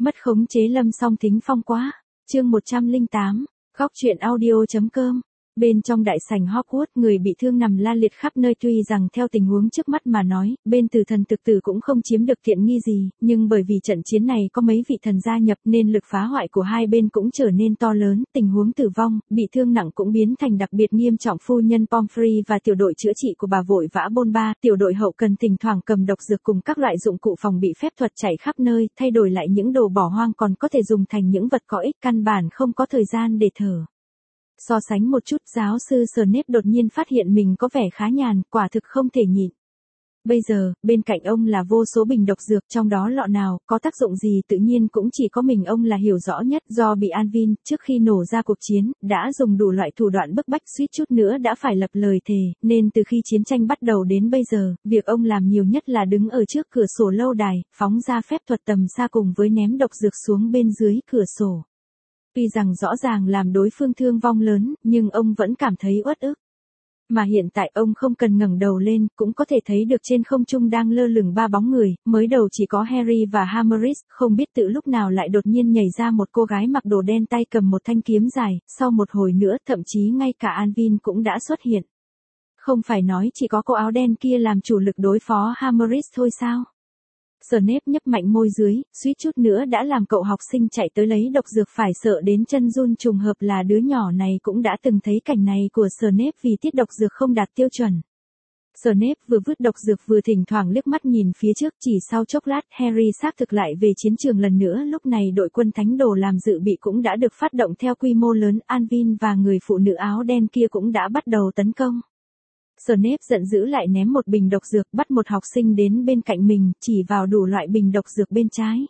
Mất khống chế Lâm Song Thính Phong quá. Chương 108. Góc truyện audio.com. Bên trong đại sảnh Hogwarts, người bị thương nằm la liệt khắp nơi, tuy rằng theo tình huống trước mắt mà nói, bên Tử Thần thực tử cũng không chiếm được tiện nghi gì, nhưng bởi vì trận chiến này có mấy vị thần gia nhập nên lực phá hoại của hai bên cũng trở nên to lớn, tình huống tử vong, bị thương nặng cũng biến thành đặc biệt nghiêm trọng. Phu nhân Pomfrey và tiểu đội chữa trị của bà vội vã bôn ba, tiểu đội hậu cần thỉnh thoảng cầm độc dược cùng các loại dụng cụ phòng bị phép thuật chạy khắp nơi, thay đổi lại những đồ bỏ hoang còn có thể dùng thành những vật có ích, căn bản không có thời gian để thở. So sánh một chút, giáo sư Snape đột nhiên phát hiện mình có vẻ khá nhàn, quả thực không thể nhịn. Bây giờ, bên cạnh ông là vô số bình độc dược, trong đó lọ nào có tác dụng gì tự nhiên cũng chỉ có mình ông là hiểu rõ nhất. Do bị Anvin, trước khi nổ ra cuộc chiến, đã dùng đủ loại thủ đoạn bức bách, suýt chút nữa đã phải lập lời thề, nên từ khi chiến tranh bắt đầu đến bây giờ, việc ông làm nhiều nhất là đứng ở trước cửa sổ lâu đài, phóng ra phép thuật tầm xa cùng với ném độc dược xuống bên dưới cửa sổ. Tuy rằng rõ ràng làm đối phương thương vong lớn, nhưng ông vẫn cảm thấy uất ức. Mà hiện tại ông không cần ngẩng đầu lên, cũng có thể thấy được trên không trung đang lơ lửng ba bóng người, mới đầu chỉ có Harry và Hagrid, không biết từ lúc nào lại đột nhiên nhảy ra một cô gái mặc đồ đen tay cầm một thanh kiếm dài, sau một hồi nữa thậm chí ngay cả Anvin cũng đã xuất hiện. Không phải nói chỉ có cô áo đen kia làm chủ lực đối phó Hagrid thôi sao? Snape nhấp mạnh môi dưới, suýt chút nữa đã làm cậu học sinh chạy tới lấy độc dược phải sợ đến chân run. Trùng hợp là đứa nhỏ này cũng đã từng thấy cảnh này của Snape vì tiết độc dược không đạt tiêu chuẩn. Snape vừa vứt độc dược vừa thỉnh thoảng liếc mắt nhìn phía trước, chỉ sau chốc lát Harry xác thực lại về chiến trường lần nữa. Lúc này đội quân thánh đồ làm dự bị cũng đã được phát động theo quy mô lớn, Anvin và người phụ nữ áo đen kia cũng đã bắt đầu tấn công. Snape giận dữ lại ném một bình độc dược, bắt một học sinh đến bên cạnh mình, chỉ vào đủ loại bình độc dược bên trái.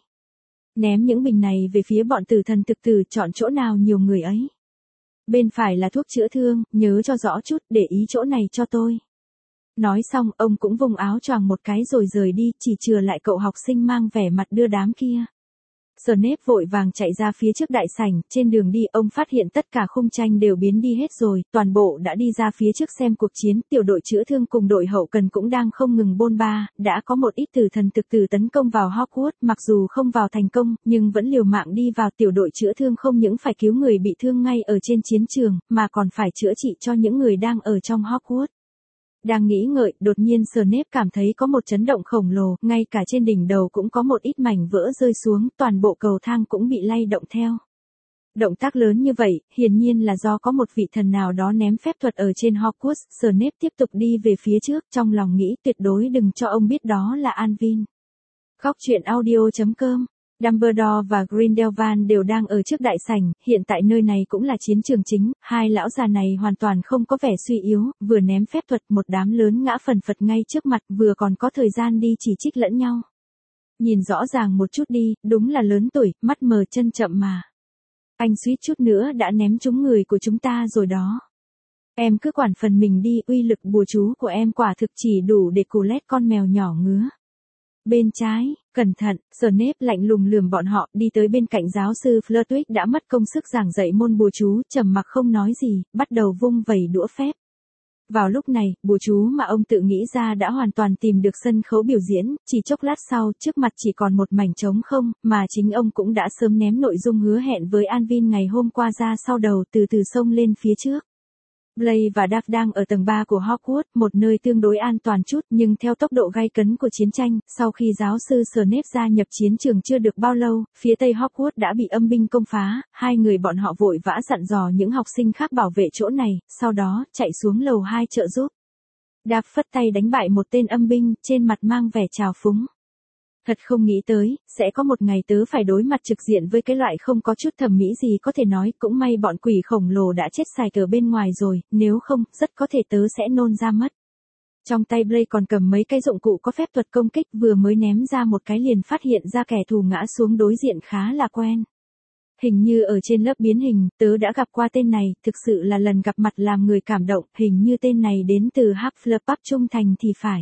Ném những bình này về phía bọn Tử Thần thực tử, chọn chỗ nào nhiều người ấy. Bên phải là thuốc chữa thương, nhớ cho rõ chút, để ý chỗ này cho tôi. Nói xong, ông cũng vùng áo choàng một cái rồi rời đi, chỉ chừa lại cậu học sinh mang vẻ mặt đưa đám kia. Snape vội vàng chạy ra phía trước đại sảnh, trên đường đi ông phát hiện tất cả khung tranh đều biến đi hết rồi, toàn bộ đã đi ra phía trước xem cuộc chiến. Tiểu đội chữa thương cùng đội hậu cần cũng đang không ngừng bôn ba, đã có một ít Tử Thần thực tử tấn công vào Hogwarts, mặc dù không vào thành công, nhưng vẫn liều mạng đi vào. Tiểu đội chữa thương không những phải cứu người bị thương ngay ở trên chiến trường, mà còn phải chữa trị cho những người đang ở trong Hogwarts. Đang nghĩ ngợi, đột nhiên Snape cảm thấy có một chấn động khổng lồ, ngay cả trên đỉnh đầu cũng có một ít mảnh vỡ rơi xuống, toàn bộ cầu thang cũng bị lay động theo. Động tác lớn như vậy, hiển nhiên là do có một vị thần nào đó ném phép thuật ở trên Hogwarts. Snape tiếp tục đi về phía trước, trong lòng nghĩ tuyệt đối đừng cho ông biết đó là Anvin. Góc truyện audio.com. Dumbledore và Grindelwald đều đang ở trước đại sảnh, hiện tại nơi này cũng là chiến trường chính, hai lão già này hoàn toàn không có vẻ suy yếu, vừa ném phép thuật một đám lớn ngã phần phật ngay trước mặt, vừa còn có thời gian đi chỉ trích lẫn nhau. Nhìn rõ ràng một chút đi, đúng là lớn tuổi, mắt mờ chân chậm mà. Anh suýt chút nữa đã ném trúng người của chúng ta rồi đó. Em cứ quản phần mình đi, uy lực bùa chú của em quả thực chỉ đủ để cù lét con mèo nhỏ ngứa. Bên trái, cẩn thận, Snape lạnh lùng lườm bọn họ, đi tới bên cạnh giáo sư Flitwick đã mất công sức giảng dạy môn bùa chú, trầm mặc không nói gì, bắt đầu vung vẩy đũa phép. Vào lúc này, bùa chú mà ông tự nghĩ ra đã hoàn toàn tìm được sân khấu biểu diễn, chỉ chốc lát sau, trước mặt chỉ còn một mảnh trống không, mà chính ông cũng đã sớm ném nội dung hứa hẹn với Anvin ngày hôm qua ra sau đầu, từ từ xông lên phía trước. Blaise và Duff đang ở tầng 3 của Hogwarts, một nơi tương đối an toàn chút, nhưng theo tốc độ gay cấn của chiến tranh, sau khi giáo sư Snape gia nhập chiến trường chưa được bao lâu, phía tây Hogwarts đã bị âm binh công phá, hai người bọn họ vội vã dặn dò những học sinh khác bảo vệ chỗ này, sau đó chạy xuống lầu 2 trợ giúp. Duff phất tay đánh bại một tên âm binh, trên mặt mang vẻ trào phúng. Thật không nghĩ tới, sẽ có một ngày tớ phải đối mặt trực diện với cái loại không có chút thẩm mỹ gì có thể nói, cũng may bọn quỷ khổng lồ đã chết sạch ở bên ngoài rồi, nếu không, rất có thể tớ sẽ nôn ra mất. Trong tay Blaise còn cầm mấy cái dụng cụ có phép thuật công kích, vừa mới ném ra một cái liền phát hiện ra kẻ thù ngã xuống đối diện khá là quen. Hình như ở trên lớp biến hình, tớ đã gặp qua tên này, thực sự là lần gặp mặt làm người cảm động, hình như tên này đến từ Hufflepuff trung thành thì phải.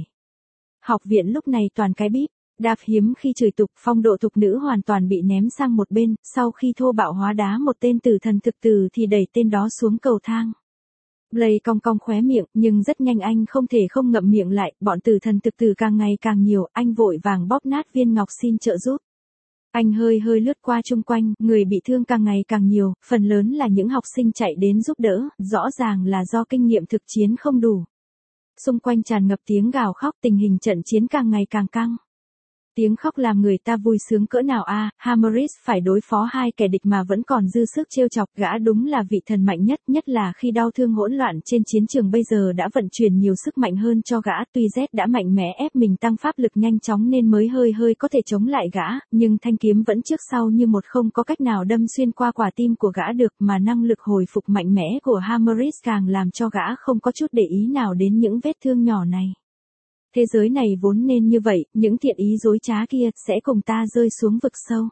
Học viện lúc này toàn cái bíp. Đạp hiếm khi chửi tục, phong độ thục nữ hoàn toàn bị ném sang một bên, sau khi thô bạo hóa đá một tên Tử Thần thực tử thì đẩy tên đó xuống cầu thang. Blaise cong cong khóe miệng, nhưng rất nhanh anh không thể không ngậm miệng lại, bọn Tử Thần thực tử càng ngày càng nhiều, anh vội vàng bóp nát viên ngọc xin trợ giúp. Anh hơi hơi lướt qua chung quanh, người bị thương càng ngày càng nhiều, phần lớn là những học sinh chạy đến giúp đỡ, rõ ràng là do kinh nghiệm thực chiến không đủ. Xung quanh tràn ngập tiếng gào khóc, tình hình trận chiến càng ngày càng căng. Tiếng khóc làm người ta vui sướng cỡ nào a, Hammerus phải đối phó hai kẻ địch mà vẫn còn dư sức trêu chọc, gã đúng là vị thần mạnh nhất, nhất là khi đau thương hỗn loạn trên chiến trường bây giờ đã vận chuyển nhiều sức mạnh hơn cho gã, tuy Z đã mạnh mẽ ép mình tăng pháp lực nhanh chóng nên mới hơi hơi có thể chống lại gã, nhưng thanh kiếm vẫn trước sau như một không có cách nào đâm xuyên qua quả tim của gã được, mà năng lực hồi phục mạnh mẽ của Hammerus càng làm cho gã không có chút để ý nào đến những vết thương nhỏ này. Thế giới này vốn nên như vậy, những thiện ý dối trá kia sẽ cùng ta rơi xuống vực sâu.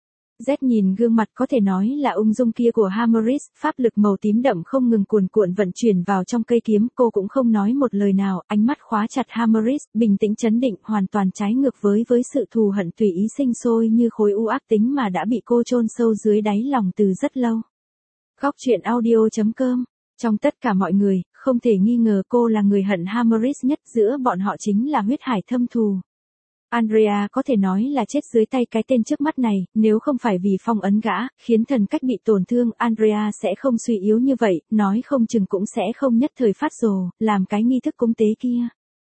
Z nhìn gương mặt có thể nói là ung dung kia của Hammerus, pháp lực màu tím đậm không ngừng cuồn cuộn vận chuyển vào trong cây kiếm, cô cũng không nói một lời nào, ánh mắt khóa chặt Hammerus, bình tĩnh trấn định, hoàn toàn trái ngược với sự thù hận tùy ý sinh sôi như khối u ác tính mà đã bị cô chôn sâu dưới đáy lòng từ rất lâu. Góc truyện audio.com. Trong tất cả mọi người, không thể nghi ngờ cô là người hận Hammerus nhất, giữa bọn họ chính là huyết hải thâm thù. Andrea có thể nói là chết dưới tay cái tên trước mắt này, nếu không phải vì phong ấn gã, khiến thần cách bị tổn thương, Andrea sẽ không suy yếu như vậy, nói không chừng cũng sẽ không nhất thời phát rồ, làm cái nghi thức cúng tế kia.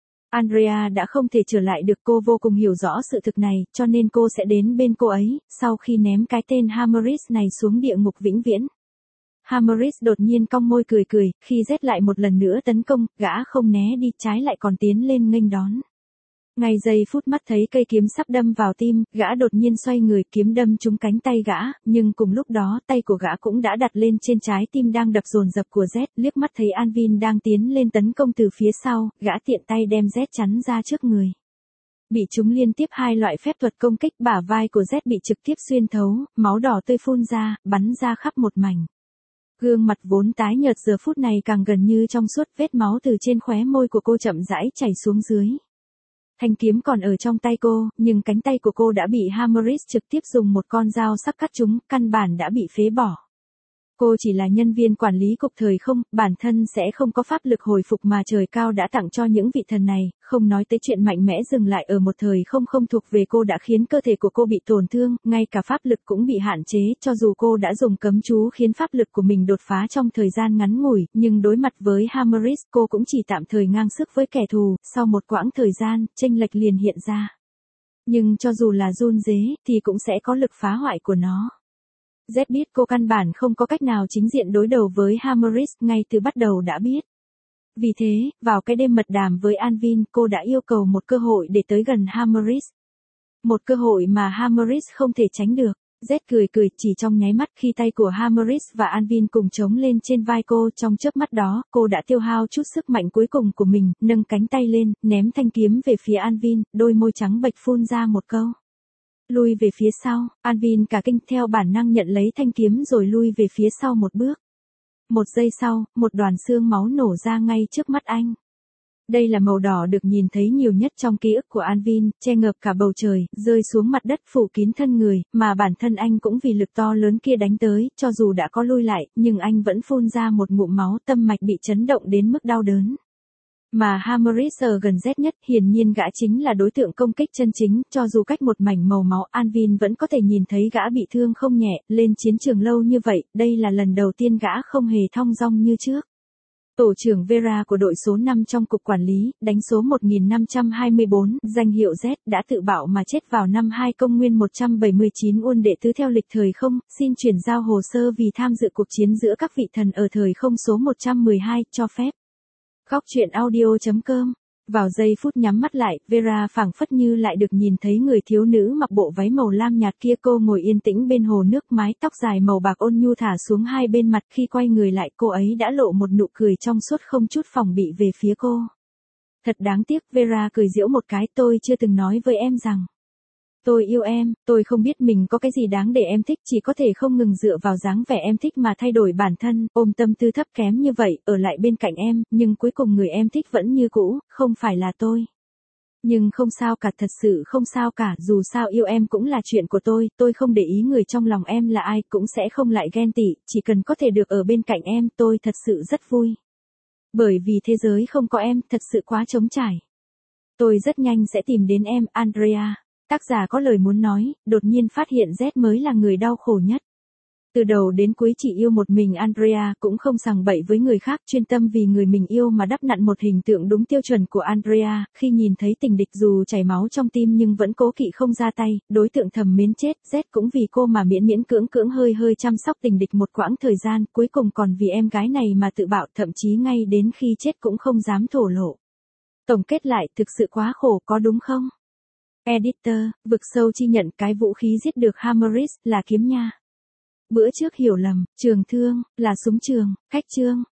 Andrea đã không thể trở lại được, cô vô cùng hiểu rõ sự thực này, cho nên cô sẽ đến bên cô ấy, sau khi ném cái tên Hammerus này xuống địa ngục vĩnh viễn. Hammerus đột nhiên cong môi cười cười, khi Z lại một lần nữa tấn công, gã không né đi, trái lại còn tiến lên nghênh đón. Ngay giây phút mắt thấy cây kiếm sắp đâm vào tim, gã đột nhiên xoay người, kiếm đâm trúng cánh tay gã, nhưng cùng lúc đó tay của gã cũng đã đặt lên trên trái tim đang đập dồn dập của Z, liếc mắt thấy Anvin đang tiến lên tấn công từ phía sau, gã tiện tay đem Z chắn ra trước người. Bị chúng liên tiếp hai loại phép thuật công kích, bả vai của Z bị trực tiếp xuyên thấu, máu đỏ tươi phun ra, bắn ra khắp một mảnh. Gương mặt vốn tái nhợt giờ phút này càng gần như trong suốt, vết máu từ trên khóe môi của cô chậm rãi chảy xuống dưới. Thanh kiếm còn ở trong tay cô, nhưng cánh tay của cô đã bị Hammerus trực tiếp dùng một con dao sắc cắt trúng, căn bản đã bị phế bỏ. Cô chỉ là nhân viên quản lý cục thời không, bản thân sẽ không có pháp lực hồi phục mà trời cao đã tặng cho những vị thần này, không nói tới chuyện mạnh mẽ dừng lại ở một thời không không thuộc về cô đã khiến cơ thể của cô bị tổn thương, ngay cả pháp lực cũng bị hạn chế, cho dù cô đã dùng cấm chú khiến pháp lực của mình đột phá trong thời gian ngắn ngủi, nhưng đối mặt với Hammerus cô cũng chỉ tạm thời ngang sức với kẻ thù, sau một quãng thời gian, chênh lệch liền hiện ra. Nhưng cho dù là run rế, thì cũng sẽ có lực phá hoại của nó. Z biết cô căn bản không có cách nào chính diện đối đầu với Hammerus, ngay từ bắt đầu đã biết. Vì thế, vào cái đêm mật đàm với Anvin, cô đã yêu cầu một cơ hội để tới gần Hammerus. Một cơ hội mà Hammerus không thể tránh được. Z cười cười, chỉ trong nháy mắt khi tay của Hammerus và Anvin cùng chống lên trên vai cô, trong chớp mắt đó, cô đã tiêu hao chút sức mạnh cuối cùng của mình, nâng cánh tay lên, ném thanh kiếm về phía Anvin, đôi môi trắng bệch phun ra một câu. Lui về phía sau, Anvin cả kinh theo bản năng nhận lấy thanh kiếm rồi lui về phía sau một bước. Một giây sau, một đoàn xương máu nổ ra ngay trước mắt anh. Đây là màu đỏ được nhìn thấy nhiều nhất trong ký ức của Anvin, che ngợp cả bầu trời, rơi xuống mặt đất phủ kín thân người, mà bản thân anh cũng vì lực to lớn kia đánh tới, cho dù đã có lui lại, nhưng anh vẫn phun ra một ngụm máu, tâm mạch bị chấn động đến mức đau đớn. Mà Hammerus ở gần Z nhất, hiển nhiên gã chính là đối tượng công kích chân chính, cho dù cách một mảnh màu máu, Anvin vẫn có thể nhìn thấy gã bị thương không nhẹ, lên chiến trường lâu như vậy, đây là lần đầu tiên gã không hề thong dong như trước. Tổ trưởng Vera của đội số 5 trong cục quản lý, đánh số 1524, danh hiệu Z, đã tự bạo mà chết vào năm 2 công nguyên 179 uôn đệ tứ theo lịch thời không, xin chuyển giao hồ sơ vì tham dự cuộc chiến giữa các vị thần ở thời không số 112, cho phép. Góc truyện audio.com. Vào giây phút nhắm mắt lại, Vera phảng phất như lại được nhìn thấy người thiếu nữ mặc bộ váy màu lam nhạt kia, cô ngồi yên tĩnh bên hồ nước, mái tóc dài màu bạc ôn nhu thả xuống hai bên mặt, khi quay người lại cô ấy đã lộ một nụ cười trong suốt không chút phòng bị về phía cô. Thật đáng tiếc, Vera cười giễu một cái, tôi chưa từng nói với em rằng tôi yêu em, tôi không biết mình có cái gì đáng để em thích, chỉ có thể không ngừng dựa vào dáng vẻ em thích mà thay đổi bản thân, ôm tâm tư thấp kém như vậy, ở lại bên cạnh em, nhưng cuối cùng người em thích vẫn như cũ, không phải là tôi. Nhưng không sao cả, thật sự không sao cả, dù sao yêu em cũng là chuyện của tôi không để ý người trong lòng em là ai, cũng sẽ không lại ghen tị, chỉ cần có thể được ở bên cạnh em, tôi thật sự rất vui. Bởi vì thế giới không có em, thật sự quá trống trải. Tôi rất nhanh sẽ tìm đến em, Andrea. Tác giả có lời muốn nói, đột nhiên phát hiện Z mới là người đau khổ nhất. Từ đầu đến cuối chỉ yêu một mình Andrea, cũng không sằng bậy với người khác, chuyên tâm vì người mình yêu mà đắp nặn một hình tượng đúng tiêu chuẩn của Andrea. Khi nhìn thấy tình địch dù chảy máu trong tim nhưng vẫn cố kỵ không ra tay, đối tượng thầm mến chết. Z cũng vì cô mà miễn miễn cưỡng cưỡng hơi chăm sóc tình địch một quãng thời gian, cuối cùng còn vì em gái này mà tự bạo, thậm chí ngay đến khi chết cũng không dám thổ lộ. Tổng kết lại, thực sự quá khổ, có đúng không? Editor, vực sâu chi nhận cái vũ khí giết được Hammer's là kiếm nha. Bữa trước hiểu lầm, trường thương, là súng trường, khách trương.